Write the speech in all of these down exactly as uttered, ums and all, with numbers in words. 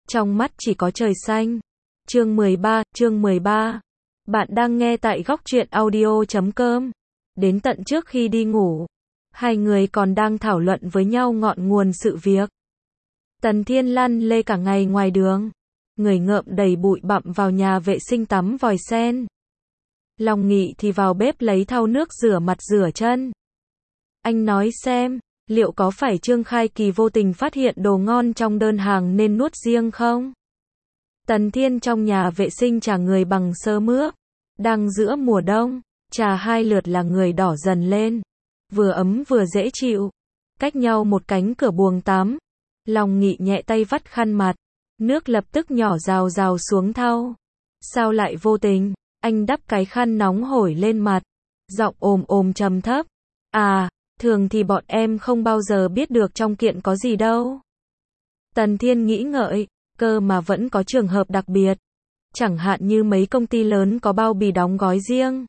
trong mắt chỉ có trời xanh. Chương mười ba, chương mười ba. Bạn đang nghe tại góc truyện audio chấm com. Đến tận trước khi đi ngủ, hai người còn đang thảo luận với nhau ngọn nguồn sự việc. Tần Thiên lăn lê cả ngày ngoài đường, người ngợm đầy bụi bặm vào nhà vệ sinh tắm vòi sen. Long Nghị thì vào bếp lấy thau nước rửa mặt rửa chân. Anh nói xem, liệu có phải Trương Khai Kỳ vô tình phát hiện đồ ngon trong đơn hàng nên nuốt riêng không? Tần Thiên trong nhà vệ sinh trà người bằng sơ mướp. Đang giữa mùa đông, trà hai lượt là người đỏ dần lên. Vừa ấm vừa dễ chịu. Cách nhau một cánh cửa buồng tắm. Long Nghị nhẹ tay vắt khăn mặt. Nước lập tức nhỏ rào rào xuống thau. Sao lại vô tình? Anh đắp cái khăn nóng hổi lên mặt. Giọng ồm ồm trầm thấp. À, thường thì bọn em không bao giờ biết được trong kiện có gì đâu. Tần Thiên nghĩ ngợi, cơ mà vẫn có trường hợp đặc biệt. Chẳng hạn như mấy công ty lớn có bao bì đóng gói riêng.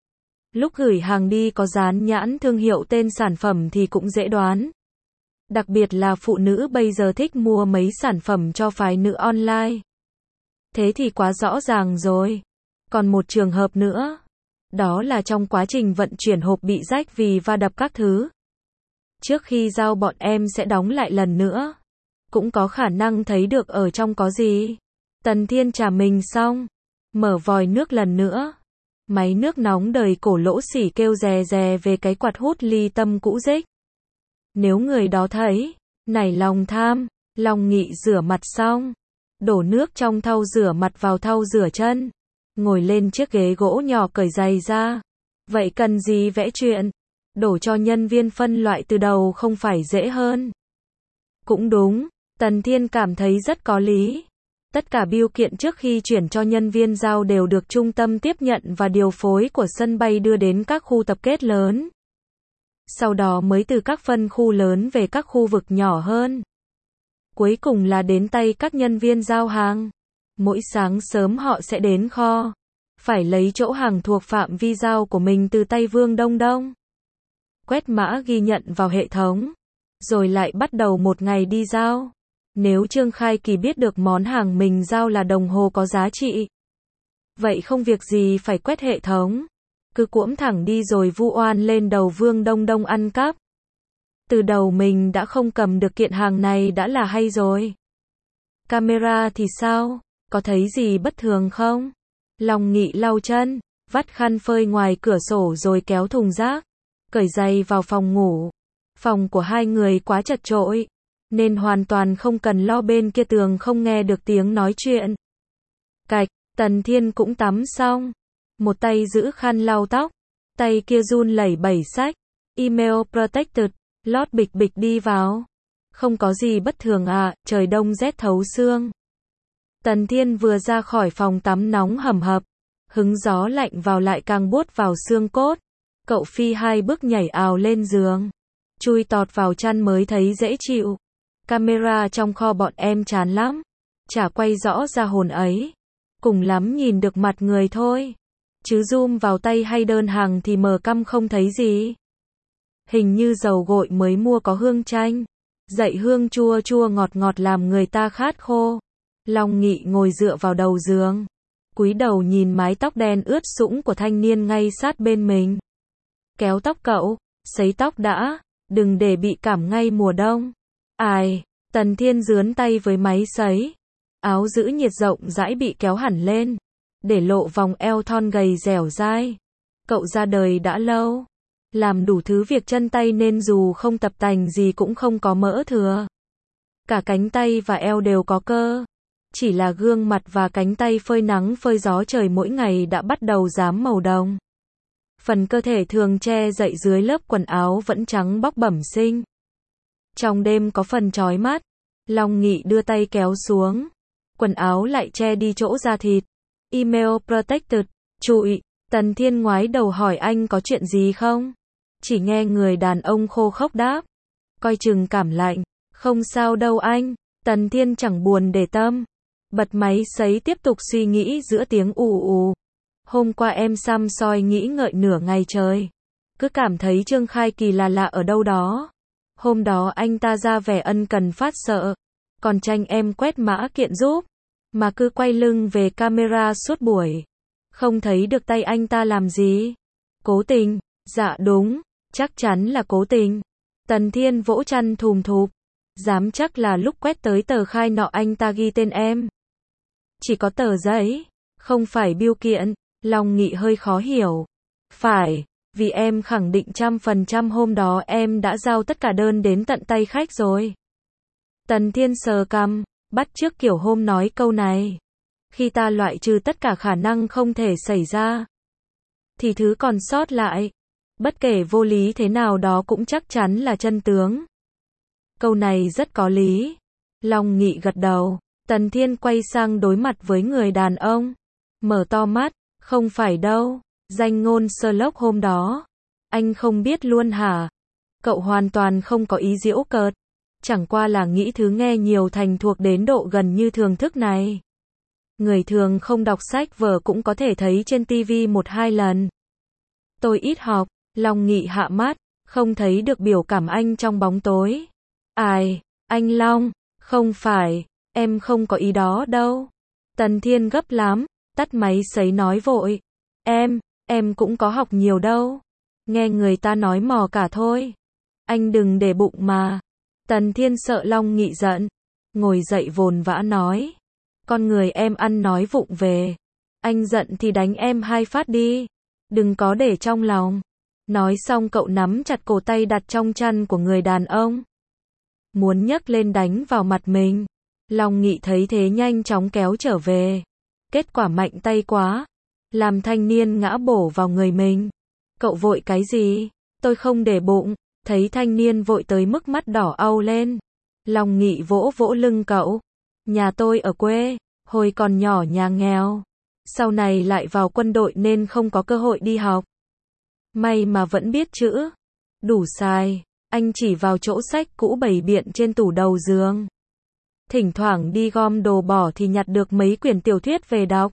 Lúc gửi hàng đi có dán nhãn thương hiệu tên sản phẩm thì cũng dễ đoán. Đặc biệt là phụ nữ bây giờ thích mua mấy sản phẩm cho phái nữ online. Thế thì quá rõ ràng rồi. Còn một trường hợp nữa. Đó là trong quá trình vận chuyển hộp bị rách vì va đập các thứ. Trước khi giao bọn em sẽ đóng lại lần nữa. Cũng có khả năng thấy được ở trong có gì. Tần Thiên trả mình xong. Mở vòi nước lần nữa. Máy nước nóng đời cổ lỗ xỉ kêu rè rè về cái quạt hút ly tâm cũ rích. Nếu người đó thấy, nảy lòng tham, Long Nghị rửa mặt xong. Đổ nước trong thau rửa mặt vào thau rửa chân. Ngồi lên chiếc ghế gỗ nhỏ cởi giày ra. Vậy cần gì vẽ chuyện? Đổ cho nhân viên phân loại từ đầu không phải dễ hơn? Cũng đúng, Tần Thiên cảm thấy rất có lý. Tất cả bưu kiện trước khi chuyển cho nhân viên giao đều được trung tâm tiếp nhận và điều phối của sân bay đưa đến các khu tập kết lớn. Sau đó mới từ các phân khu lớn về các khu vực nhỏ hơn. Cuối cùng là đến tay các nhân viên giao hàng. Mỗi sáng sớm họ sẽ đến kho. Phải lấy chỗ hàng thuộc phạm vi giao của mình từ tay Vương Đông Đông. Quét mã ghi nhận vào hệ thống. Rồi lại bắt đầu một ngày đi giao. Nếu Trương Khai Kỳ biết được món hàng mình giao là đồng hồ có giá trị. Vậy không việc gì phải quét hệ thống. Cứ cuỗm thẳng đi rồi vu oan lên đầu Vương Đông Đông ăn cắp. Từ đầu mình đã không cầm được kiện hàng này đã là hay rồi. Camera thì sao? Có thấy gì bất thường không? Long Nghị lau chân, vắt khăn phơi ngoài cửa sổ rồi kéo thùng rác. Cởi giày vào phòng ngủ. Phòng của hai người quá chật chội. Nên hoàn toàn không cần lo bên kia tường không nghe được tiếng nói chuyện. Cạch, Tần Thiên cũng tắm xong. Một tay giữ khăn lau tóc. Tay kia run lẩy bẩy sách. Email protected. Lót bịch bịch đi vào. Không có gì bất thường à, trời đông rét thấu xương. Tần Thiên vừa ra khỏi phòng tắm nóng hầm hập. Hứng gió lạnh vào lại càng buốt vào xương cốt. Cậu phi hai bước nhảy ào lên giường. Chui tọt vào chăn mới thấy dễ chịu. Camera trong kho bọn em chán lắm. Chả quay rõ ra hồn ấy. Cùng lắm nhìn được mặt người thôi. Chứ zoom vào tay hay đơn hàng thì mờ căm không thấy gì. Hình như dầu gội mới mua có hương chanh. Dậy hương chua chua ngọt ngọt làm người ta khát khô. Long Nghị ngồi dựa vào đầu giường. Cúi đầu nhìn mái tóc đen ướt sũng của thanh niên ngay sát bên mình. Kéo tóc cậu, sấy tóc đã, đừng để bị cảm ngay mùa đông. Ai, Tần Thiên dướn tay với máy sấy. Áo giữ nhiệt rộng rãi bị kéo hẳn lên. Để lộ vòng eo thon gầy dẻo dai. Cậu ra đời đã lâu. Làm đủ thứ việc chân tay nên dù không tập tành gì cũng không có mỡ thừa. Cả cánh tay và eo đều có cơ. Chỉ là gương mặt và cánh tay phơi nắng phơi gió trời mỗi ngày đã bắt đầu rám màu đồng. Phần cơ thể thường che dậy dưới lớp quần áo vẫn trắng bóc bẩm sinh. Trong đêm có phần chói mắt. Long Nghị đưa tay kéo xuống. Quần áo lại che đi chỗ da thịt. Email protected. Trụi. Tần Thiên ngoái đầu hỏi anh có chuyện gì không? Chỉ nghe người đàn ông khô khốc đáp. Coi chừng cảm lạnh. Không sao đâu anh. Tần Thiên chẳng buồn để tâm. Bật máy sấy tiếp tục suy nghĩ giữa tiếng ù ù. Hôm qua em xăm soi nghĩ ngợi nửa ngày trời. Cứ cảm thấy Trương Khai Kỳ là lạ ở đâu đó. Hôm đó anh ta ra vẻ ân cần phát sợ. còn tranh em quét mã kiện giúp, mà cứ quay lưng về camera suốt buổi. Không thấy được tay anh ta làm gì. Cố tình, dạ đúng, chắc chắn là cố tình. Tần Thiên vỗ chăn thùm thụp, dám chắc là lúc quét tới tờ khai nọ anh ta ghi tên em. Chỉ có tờ giấy, không phải bưu kiện. Long Nghị hơi khó hiểu. Phải, vì em khẳng định trăm phần trăm hôm đó em đã giao tất cả đơn đến tận tay khách rồi. Tần Thiên sờ cằm, bắt chước kiểu hôm nói câu này. Khi ta loại trừ tất cả khả năng không thể xảy ra, thì thứ còn sót lại, bất kể vô lý thế nào đó cũng chắc chắn là chân tướng. Câu này rất có lý. Long Nghị gật đầu. Tần Thiên quay sang đối mặt với người đàn ông. Mở to mắt. Không phải đâu. Danh ngôn Sherlock hôm đó. Anh không biết luôn hả? Cậu hoàn toàn không có ý giễu cợt. Chẳng qua là nghĩ thứ nghe nhiều thành thuộc đến độ gần như thường thức này. Người thường không đọc sách vở cũng có thể thấy trên tivi một hai lần. Tôi ít học. Long Nghị hạ mắt. Không thấy được biểu cảm anh trong bóng tối. Ai? Anh Long? Không phải. Em không có ý đó đâu. Tần Thiên gấp lắm. Tắt máy sấy nói vội. Em, em cũng có học nhiều đâu. Nghe người ta nói mò cả thôi. Anh đừng để bụng mà. Tần Thiên sợ Long Nghị giận. Ngồi dậy vồn vã nói. Con người em ăn nói vụng về. Anh giận thì đánh em hai phát đi. Đừng có để trong lòng. Nói xong cậu nắm chặt cổ tay đặt trong chăn của người đàn ông. Muốn nhấc lên đánh vào mặt mình. Long Nghị thấy thế nhanh chóng kéo trở về. Kết quả mạnh tay quá. Làm thanh niên ngã bổ vào người mình. Cậu vội cái gì? Tôi không để bụng. Thấy thanh niên vội tới mức mắt đỏ au lên. Long Nghị vỗ vỗ lưng cậu. Nhà tôi ở quê. Hồi còn nhỏ nhà nghèo. Sau này lại vào quân đội nên không có cơ hội đi học. May mà vẫn biết chữ. Đủ xài. Anh chỉ vào chỗ sách cũ bày biện trên tủ đầu giường. Thỉnh thoảng đi gom đồ bỏ thì nhặt được mấy quyển tiểu thuyết về đọc.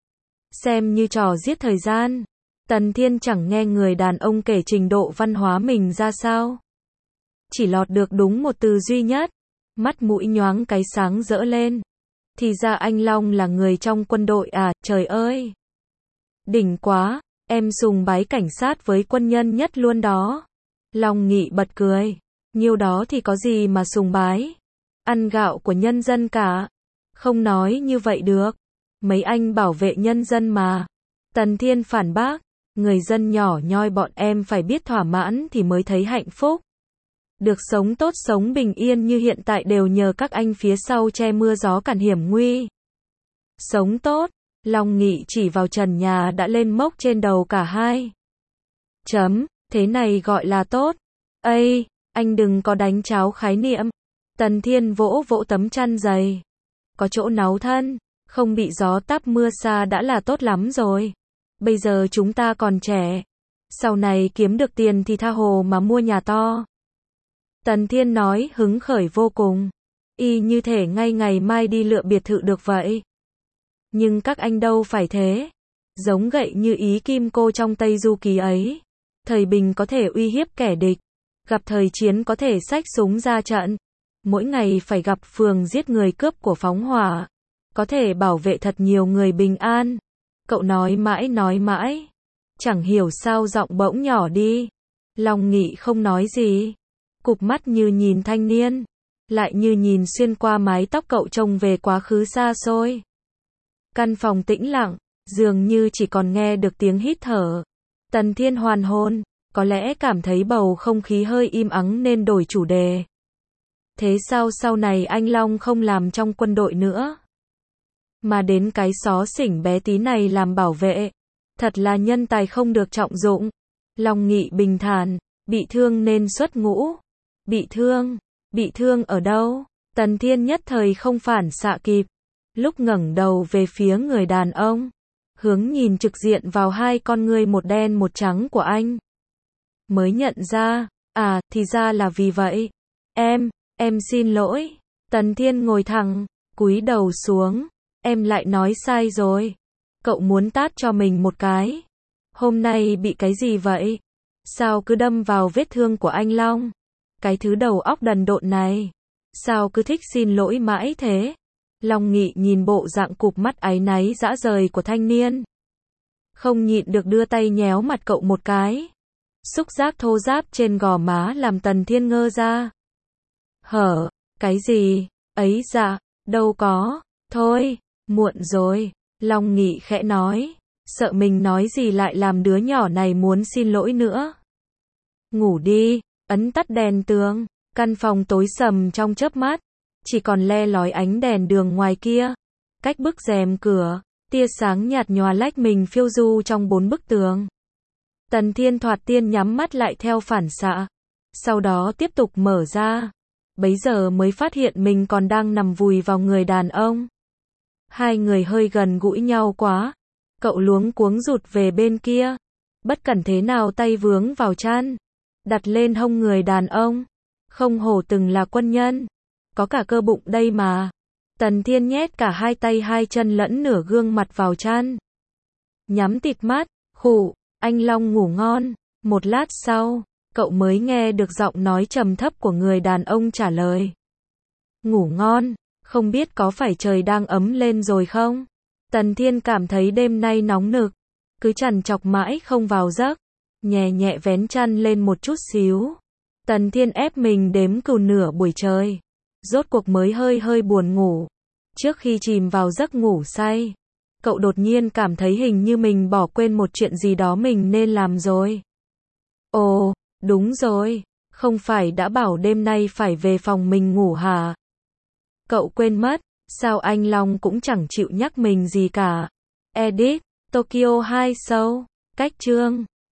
Xem như trò giết thời gian. Tần Thiên chẳng nghe người đàn ông kể trình độ văn hóa mình ra sao. Chỉ lọt được đúng một từ duy nhất. Mắt mũi nhoáng cái sáng rỡ lên. Thì ra anh Long là người trong quân đội à, trời ơi. Đỉnh quá, em sùng bái cảnh sát với quân nhân nhất luôn đó. Long Nghị bật cười. Nhiêu đó thì có gì mà sùng bái. Ăn gạo của nhân dân cả. Không nói như vậy được. Mấy anh bảo vệ nhân dân mà. Tần Thiên phản bác. Người dân nhỏ nhoi bọn em phải biết thỏa mãn thì mới thấy hạnh phúc. Được sống tốt sống bình yên như hiện tại đều nhờ các anh phía sau che mưa gió cản hiểm nguy. Sống tốt. Long Nghị chỉ vào trần nhà đã lên mốc trên đầu cả hai. Chấm, thế này gọi là tốt. Ây, anh đừng có đánh cháo khái niệm. Tần Thiên vỗ vỗ tấm chăn dày. Có chỗ náu thân, không bị gió táp mưa xa đã là tốt lắm rồi. Bây giờ chúng ta còn trẻ. Sau này kiếm được tiền thì tha hồ mà mua nhà to. Tần Thiên nói hứng khởi vô cùng. Y như thể ngay ngày mai đi lựa biệt thự được vậy. Nhưng các anh đâu phải thế. Giống gậy như ý kim cô trong Tây Du Ký ấy. Thời bình có thể uy hiếp kẻ địch. Gặp thời chiến có thể xách súng ra trận. Mỗi ngày phải gặp phường giết người cướp của phóng hỏa. Có thể bảo vệ thật nhiều người bình an. Cậu nói mãi nói mãi. Chẳng hiểu sao giọng bỗng nhỏ đi. Long Nghị không nói gì. Cụp mắt như nhìn thanh niên. Lại như nhìn xuyên qua mái tóc cậu trông về quá khứ xa xôi. Căn phòng tĩnh lặng. Dường như chỉ còn nghe được tiếng hít thở. Tần Thiên hoàn hồn. Có lẽ cảm thấy bầu không khí hơi im ắng nên đổi chủ đề. Thế sao sau này anh Long không làm trong quân đội nữa? Mà đến cái xó xỉnh bé tí này làm bảo vệ. Thật là nhân tài không được trọng dụng. Long Nghị bình thản. Bị thương nên xuất ngũ. Bị thương? Bị thương ở đâu? Tần Thiên nhất thời không phản xạ kịp. Lúc ngẩng đầu về phía người đàn ông. Hướng nhìn trực diện vào hai con ngươi một đen một trắng của anh. Mới nhận ra. À, thì ra là vì vậy. Em, em xin lỗi. Tần Thiên ngồi thẳng. Cúi đầu xuống. Em lại nói sai rồi. Cậu muốn tát cho mình một cái. Hôm nay bị cái gì vậy? Sao cứ đâm vào vết thương của anh Long? Cái thứ đầu óc đần độn này. Sao cứ thích xin lỗi mãi thế? Long Nghị nhìn bộ dạng cụp mắt áy náy dã rời của thanh niên. Không nhịn được đưa tay nhéo mặt cậu một cái. Xúc giác thô ráp trên gò má làm Tần Thiên ngơ ra. Hở, cái gì? Ấy dạ, đâu có, thôi, muộn rồi. Long Nghị khẽ nói, sợ mình nói gì lại làm đứa nhỏ này muốn xin lỗi nữa. Ngủ đi, ấn tắt đèn tường, căn phòng tối sầm trong chớp mắt, chỉ còn le lói ánh đèn đường ngoài kia. Cách bức rèm cửa, tia sáng nhạt nhòa lách mình phiêu du trong bốn bức tường. Tần Thiên thoạt tiên nhắm mắt lại theo phản xạ, sau đó tiếp tục mở ra. Bấy giờ mới phát hiện mình còn đang nằm vùi vào người đàn ông. Hai người hơi gần gũi nhau quá. Cậu luống cuống rụt về bên kia. Bất cẩn thế nào tay vướng vào chăn. Đặt lên hông người đàn ông. Không hổ từng là quân nhân. Có cả cơ bụng đây mà. Tần Thiên nhét cả hai tay hai chân lẫn nửa gương mặt vào chăn. Nhắm tịt mắt, khụ, anh Long ngủ ngon. Một lát sau, cậu mới nghe được giọng nói trầm thấp của người đàn ông trả lời. Ngủ ngon, không biết có phải trời đang ấm lên rồi không? Tần Thiên cảm thấy đêm nay nóng nực, cứ trằn trọc mãi không vào giấc, nhẹ nhẹ vén chăn lên một chút xíu. Tần Thiên ép mình đếm cừu nửa buổi trời, rốt cuộc mới hơi hơi buồn ngủ. Trước khi chìm vào giấc ngủ say, cậu đột nhiên cảm thấy hình như mình bỏ quên một chuyện gì đó mình nên làm rồi. Ồ, đúng rồi, không phải đã bảo đêm nay phải về phòng mình ngủ hả? Cậu quên mất, sao anh Long cũng chẳng chịu nhắc mình gì cả. Edit, Tokyo hai Show, cách chương